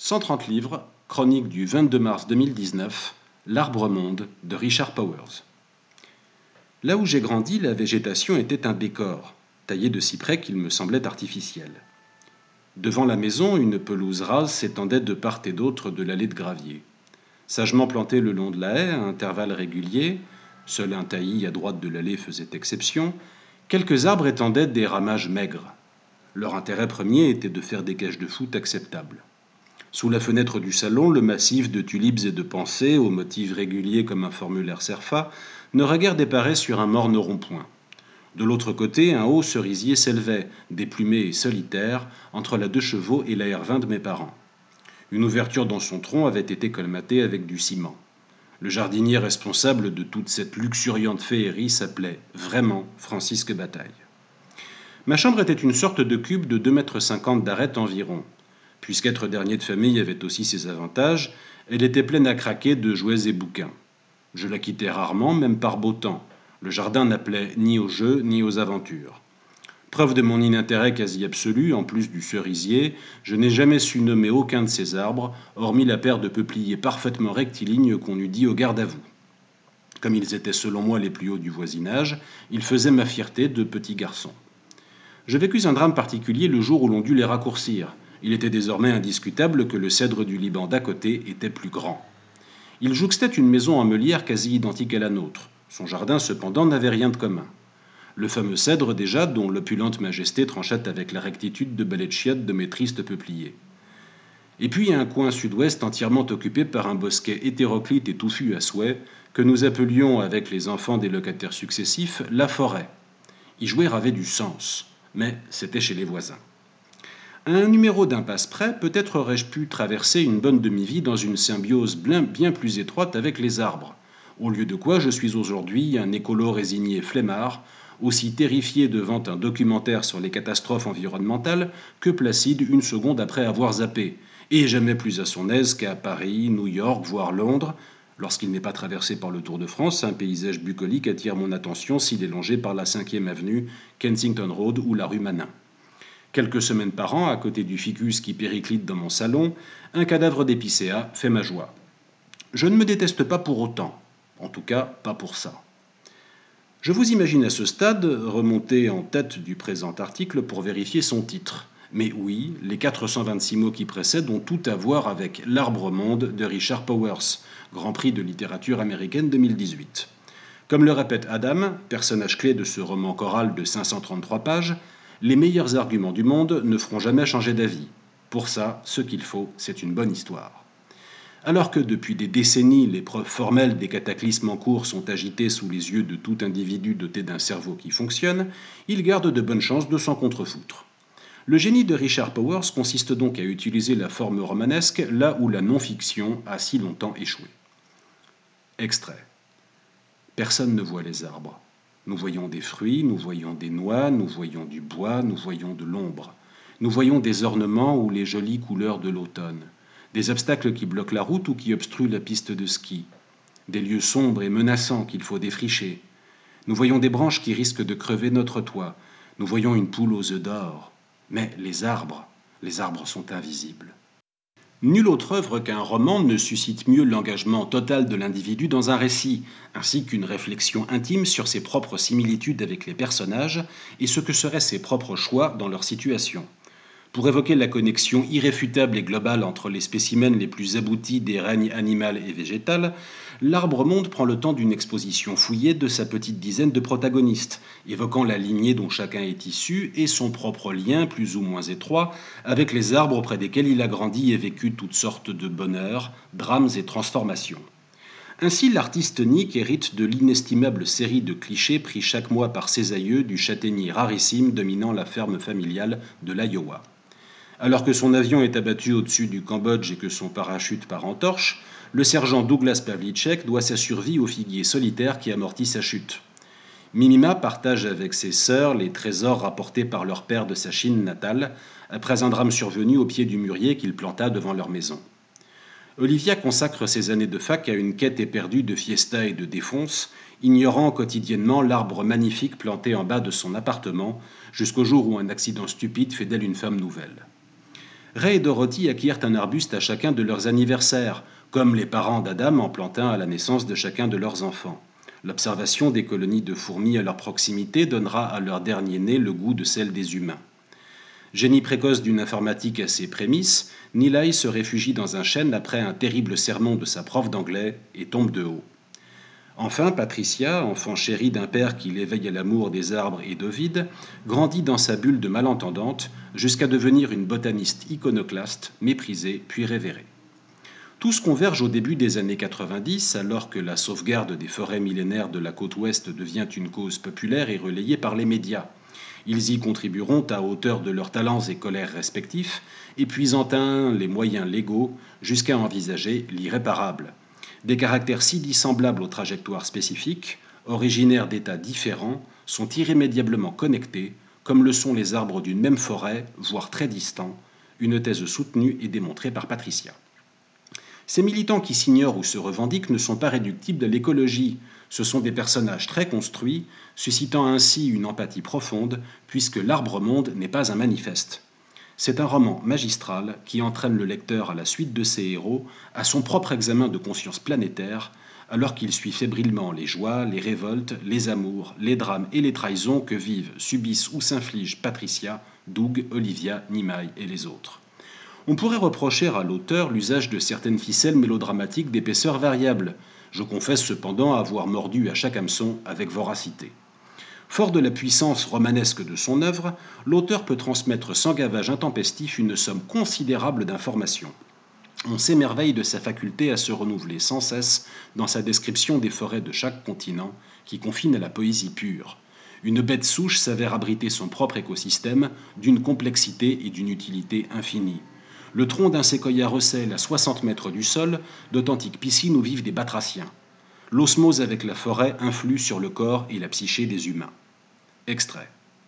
130 livres, chronique du 22 mars 2019, L'Arbre-Monde de Richard Powers. Là où j'ai grandi, la végétation était un décor, taillé de si près qu'il me semblait artificiel. Devant la maison, une pelouse rase s'étendait de part et d'autre de l'allée de gravier. Sagement planté le long de la haie, à intervalles réguliers, seul un taillis à droite de l'allée faisait exception, quelques arbres étendaient des ramages maigres. Leur intérêt premier était de faire des cages de foot acceptables. Sous la fenêtre du salon, le massif de tulipes et de pensées, aux motifs réguliers comme un formulaire CERFA, n'aurait guère déparé sur un morne rond-point. De l'autre côté, un haut cerisier s'élevait, déplumé et solitaire, entre la 2 chevaux et la R20 de mes parents. Une ouverture dans son tronc avait été colmatée avec du ciment. Le jardinier responsable de toute cette luxuriante féerie s'appelait vraiment Francisque Bataille. Ma chambre était une sorte de cube de 2,50 m d'arête environ. Puisqu'être dernier de famille avait aussi ses avantages, elle était pleine à craquer de jouets et bouquins. Je la quittais rarement, même par beau temps. Le jardin n'appelait ni aux jeux ni aux aventures. Preuve de mon inintérêt quasi absolu, en plus du cerisier, je n'ai jamais su nommer aucun de ces arbres, hormis la paire de peupliers parfaitement rectilignes qu'on eût dit au garde à vous. Comme ils étaient selon moi les plus hauts du voisinage, ils faisaient ma fierté de petit garçon. Je vécus un drame particulier le jour où l'on dut les raccourcir. Il était désormais indiscutable que le cèdre du Liban d'à côté était plus grand. Il jouxtait une maison en meulière quasi identique à la nôtre. Son jardin, cependant, n'avait rien de commun. Le fameux cèdre, déjà, dont l'opulente majesté tranchait avec la rectitude de balais de chiottes de mes tristes peupliers. Et puis un coin sud-ouest entièrement occupé par un bosquet hétéroclite et touffu à souhait, que nous appelions, avec les enfants des locataires successifs, la forêt. Y jouer avait du sens, mais c'était chez les voisins. À un numéro d'impasse près, peut-être aurais-je pu traverser une bonne demi-vie dans une symbiose bien plus étroite avec les arbres, au lieu de quoi je suis aujourd'hui un écolo résigné flemmard, aussi terrifié devant un documentaire sur les catastrophes environnementales que placide une seconde après avoir zappé, et jamais plus à son aise qu'à Paris, New York, voire Londres, lorsqu'il n'est pas traversé par le Tour de France, un paysage bucolique attire mon attention s'il est longé par la 5e avenue, Kensington Road ou la rue Manin. Quelques semaines par an, à côté du ficus qui périclite dans mon salon, un cadavre d'épicéa fait ma joie. Je ne me déteste pas pour autant, en tout cas pas pour ça. Je vous imagine à ce stade remonter en tête du présent article pour vérifier son titre. Mais oui, les 426 mots qui précèdent ont tout à voir avec L'Arbre-Monde de Richard Powers, Grand Prix de littérature américaine 2018. Comme le répète Adam, personnage clé de ce roman choral de 533 pages, les meilleurs arguments du monde ne feront jamais changer d'avis. Pour ça, ce qu'il faut, c'est une bonne histoire. Alors que depuis des décennies, les preuves formelles des cataclysmes en cours sont agitées sous les yeux de tout individu doté d'un cerveau qui fonctionne, il garde de bonnes chances de s'en contrefoutre. Le génie de Richard Powers consiste donc à utiliser la forme romanesque là où la non-fiction a si longtemps échoué. Extrait. Personne ne voit les arbres. Nous voyons des fruits, nous voyons des noix, nous voyons du bois, nous voyons de l'ombre. Nous voyons des ornements ou les jolies couleurs de l'automne, des obstacles qui bloquent la route ou qui obstruent la piste de ski, des lieux sombres et menaçants qu'il faut défricher. Nous voyons des branches qui risquent de crever notre toit, nous voyons une poule aux œufs d'or. Mais les arbres sont invisibles. Nulle autre œuvre qu'un roman ne suscite mieux l'engagement total de l'individu dans un récit, ainsi qu'une réflexion intime sur ses propres similitudes avec les personnages et ce que seraient ses propres choix dans leur situation. Pour évoquer la connexion irréfutable et globale entre les spécimens les plus aboutis des règnes animal et végétal, L'Arbre-Monde prend le temps d'une exposition fouillée de sa petite dizaine de protagonistes, évoquant la lignée dont chacun est issu et son propre lien, plus ou moins étroit, avec les arbres auprès desquels il a grandi et vécu toutes sortes de bonheurs, drames et transformations. Ainsi, l'artiste Nick hérite de l'inestimable série de clichés pris chaque mois par ses aïeux du châtaignier rarissime dominant la ferme familiale de l'Iowa. Alors que son avion est abattu au-dessus du Cambodge et que son parachute part en torche, le sergent Douglas Pavlicek doit sa survie au figuier solitaire qui amortit sa chute. Mimima partage avec ses sœurs les trésors rapportés par leur père de sa Chine natale, après un drame survenu au pied du mûrier qu'il planta devant leur maison. Olivia consacre ses années de fac à une quête éperdue de fiesta et de défonce, ignorant quotidiennement l'arbre magnifique planté en bas de son appartement, jusqu'au jour où un accident stupide fait d'elle une femme nouvelle. Ray et Dorothy acquièrent un arbuste à chacun de leurs anniversaires, comme les parents d'Adam en plantant à la naissance de chacun de leurs enfants. L'observation des colonies de fourmis à leur proximité donnera à leur dernier-né le goût de celle des humains. Génie précoce d'une informatique à ses prémices, Neeley se réfugie dans un chêne après un terrible sermon de sa prof d'anglais et tombe de haut. Enfin, Patricia, enfant chérie d'un père qui l'éveille à l'amour des arbres et d'Ovide, grandit dans sa bulle de malentendante jusqu'à devenir une botaniste iconoclaste, méprisée puis révérée. Tous convergent au début des années 90, alors que la sauvegarde des forêts millénaires de la côte ouest devient une cause populaire et relayée par les médias. Ils y contribueront à hauteur de leurs talents et colères respectifs, épuisant les moyens légaux jusqu'à envisager l'irréparable. Des caractères si dissemblables aux trajectoires spécifiques, originaires d'états différents, sont irrémédiablement connectés, comme le sont les arbres d'une même forêt, voire très distants, une thèse soutenue et démontrée par Patricia. Ces militants qui s'ignorent ou se revendiquent ne sont pas réductibles à l'écologie, ce sont des personnages très construits, suscitant ainsi une empathie profonde, puisque L'Arbre-Monde n'est pas un manifeste. C'est un roman magistral qui entraîne le lecteur à la suite de ses héros à son propre examen de conscience planétaire, alors qu'il suit fébrilement les joies, les révoltes, les amours, les drames et les trahisons que vivent, subissent ou s'infligent Patricia, Doug, Olivia, Nimai et les autres. On pourrait reprocher à l'auteur l'usage de certaines ficelles mélodramatiques d'épaisseur variable. Je confesse cependant avoir mordu à chaque hameçon avec voracité. Fort de la puissance romanesque de son œuvre, l'auteur peut transmettre sans gavage intempestif une somme considérable d'informations. On s'émerveille de sa faculté à se renouveler sans cesse dans sa description des forêts de chaque continent, qui confine à la poésie pure. Une bête souche s'avère abriter son propre écosystème d'une complexité et d'une utilité infinies. Le tronc d'un séquoia recèle à 60 mètres du sol d'authentiques piscines où vivent des batraciens. L'osmose avec la forêt influe sur le corps et la psyché des humains. Extrait.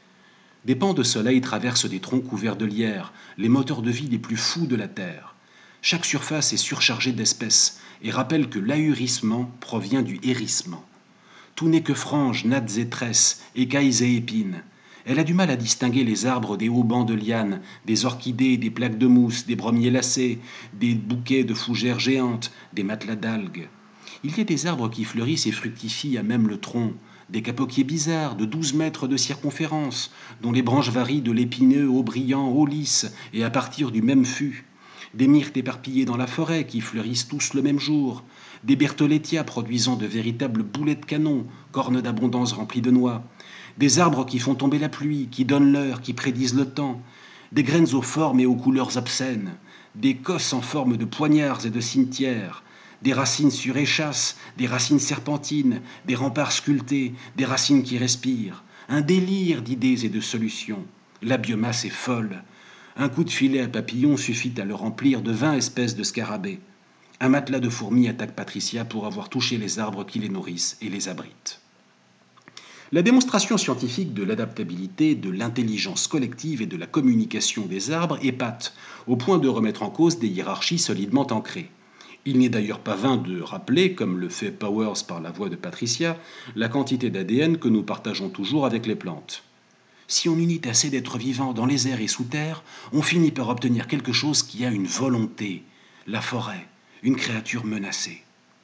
Des pans de soleil traversent des troncs couverts de lierre, les moteurs de vie les plus fous de la Terre. Chaque surface est surchargée d'espèces et rappelle que l'ahurissement provient du hérissement. Tout n'est que franges, nattes et tresses, écailles et épines. Elle a du mal à distinguer les arbres des hauts bancs de lianes, des orchidées, des plaques de mousse, des bromiers lacés, des bouquets de fougères géantes, des matelas d'algues. Il y a des arbres qui fleurissent et fructifient à même le tronc, des capoquiers bizarres de 12 mètres de circonférence, dont les branches varient de l'épineux au brillant, au lisse, et à partir du même fût. Des myrtes éparpillées dans la forêt qui fleurissent tous le même jour, des berthollétias produisant de véritables boulets de canon, cornes d'abondance remplies de noix, des arbres qui font tomber la pluie, qui donnent l'heure, qui prédisent le temps, des graines aux formes et aux couleurs obscènes, des cosses en forme de poignards et de cimetières, des racines sur échasses, des racines serpentines, des remparts sculptés, des racines qui respirent, un délire d'idées et de solutions. La biomasse est folle. Un coup de filet à papillon suffit à le remplir de 20 espèces de scarabées. Un matelas de fourmis attaque Patricia pour avoir touché les arbres qui les nourrissent et les abritent. La démonstration scientifique de l'adaptabilité, de l'intelligence collective et de la communication des arbres épate, au point de remettre en cause des hiérarchies solidement ancrées. Il n'est d'ailleurs pas vain de rappeler, comme le fait Powers par la voix de Patricia, la quantité d'ADN que nous partageons toujours avec les plantes. Si on unit assez d'êtres vivants dans les airs et sous terre, on finit par obtenir quelque chose qui a une volonté, la forêt, une créature menacée.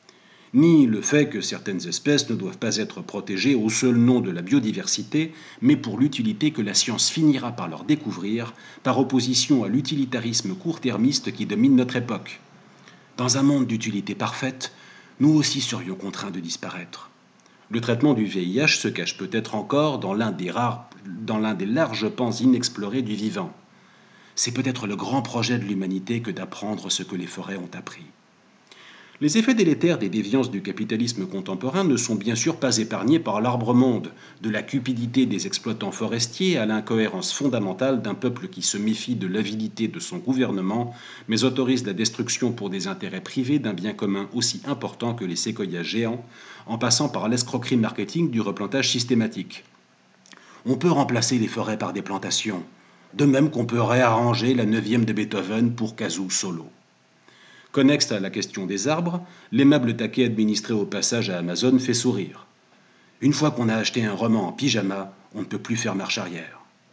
Ni le fait que certaines espèces ne doivent pas être protégées au seul nom de la biodiversité, mais pour l'utilité que la science finira par leur découvrir, par opposition à l'utilitarisme court-termiste qui domine notre époque. Dans un monde d'utilité parfaite, nous aussi serions contraints de disparaître. Le traitement du VIH se cache peut-être encore dans l'un des larges pans inexplorés du vivant. C'est peut-être le grand projet de l'humanité que d'apprendre ce que les forêts ont appris. Les effets délétères des déviances du capitalisme contemporain ne sont bien sûr pas épargnés par l'arbre-monde, de la cupidité des exploitants forestiers à l'incohérence fondamentale d'un peuple qui se méfie de l'avidité de son gouvernement, mais autorise la destruction pour des intérêts privés d'un bien commun aussi important que les séquoias géants, en passant par l'escroquerie marketing du replantage systématique. On peut remplacer les forêts par des plantations, de même qu'on peut réarranger la 9e de Beethoven pour kazoo solo. Connexe à la question des arbres, l'aimable taquet administré au passage à Amazon fait sourire. Une fois qu'on a acheté un roman en pyjama, on ne peut plus faire marche arrière.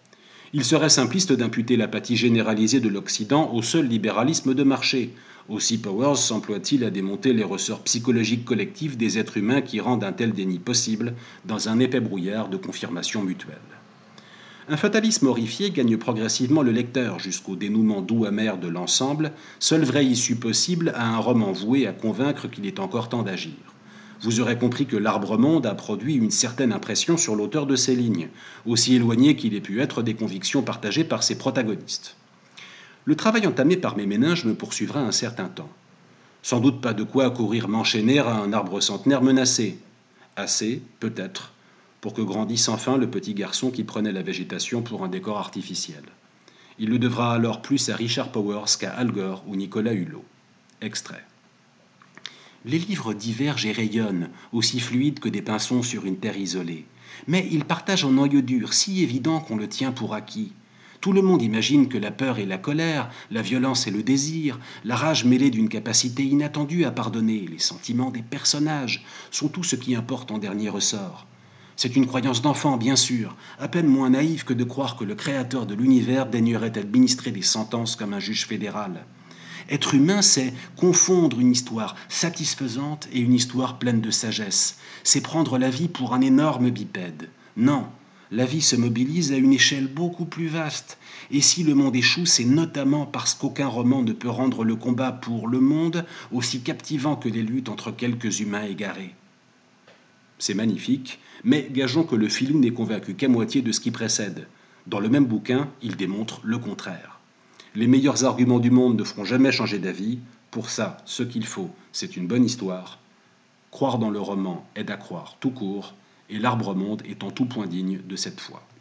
Il serait simpliste d'imputer l'apathie généralisée de l'Occident au seul libéralisme de marché. Aussi Powers s'emploie-t-il à démonter les ressorts psychologiques collectifs des êtres humains qui rendent un tel déni possible dans un épais brouillard de confirmation mutuelle. Un fatalisme horrifié gagne progressivement le lecteur jusqu'au dénouement doux amer de l'ensemble, seule vraie issue possible à un roman voué à convaincre qu'il est encore temps d'agir. Vous aurez compris que L'Arbre-Monde a produit une certaine impression sur l'auteur de ces lignes, aussi éloigné qu'il ait pu être des convictions partagées par ses protagonistes. Le travail entamé par mes méninges me poursuivra un certain temps. Sans doute pas de quoi courir m'enchaîner à un arbre centenaire menacé. Assez, peut-être, pour que grandisse enfin le petit garçon qui prenait la végétation pour un décor artificiel. Il le devra alors plus à Richard Powers qu'à Al Gore ou Nicolas Hulot. Extrait. Les livres divergent et rayonnent, aussi fluides que des pinsons sur une terre isolée. Mais ils partagent un noyau dur, si évident qu'on le tient pour acquis. Tout le monde imagine que la peur et la colère, la violence et le désir, la rage mêlée d'une capacité inattendue à pardonner, les sentiments des personnages, sont tout ce qui importe en dernier ressort. C'est une croyance d'enfant, bien sûr, à peine moins naïve que de croire que le créateur de l'univers daignerait administrer des sentences comme un juge fédéral. Être humain, c'est confondre une histoire satisfaisante et une histoire pleine de sagesse. C'est prendre la vie pour un énorme bipède. Non, la vie se mobilise à une échelle beaucoup plus vaste. Et si le monde échoue, c'est notamment parce qu'aucun roman ne peut rendre le combat pour le monde aussi captivant que les luttes entre quelques humains égarés. C'est magnifique, mais gageons que le film n'est convaincu qu'à moitié de ce qui précède. Dans le même bouquin, il démontre le contraire. Les meilleurs arguments du monde ne feront jamais changer d'avis. Pour ça, ce qu'il faut, c'est une bonne histoire. Croire dans le roman aide à croire tout court, et L'Arbre-Monde est en tout point digne de cette foi.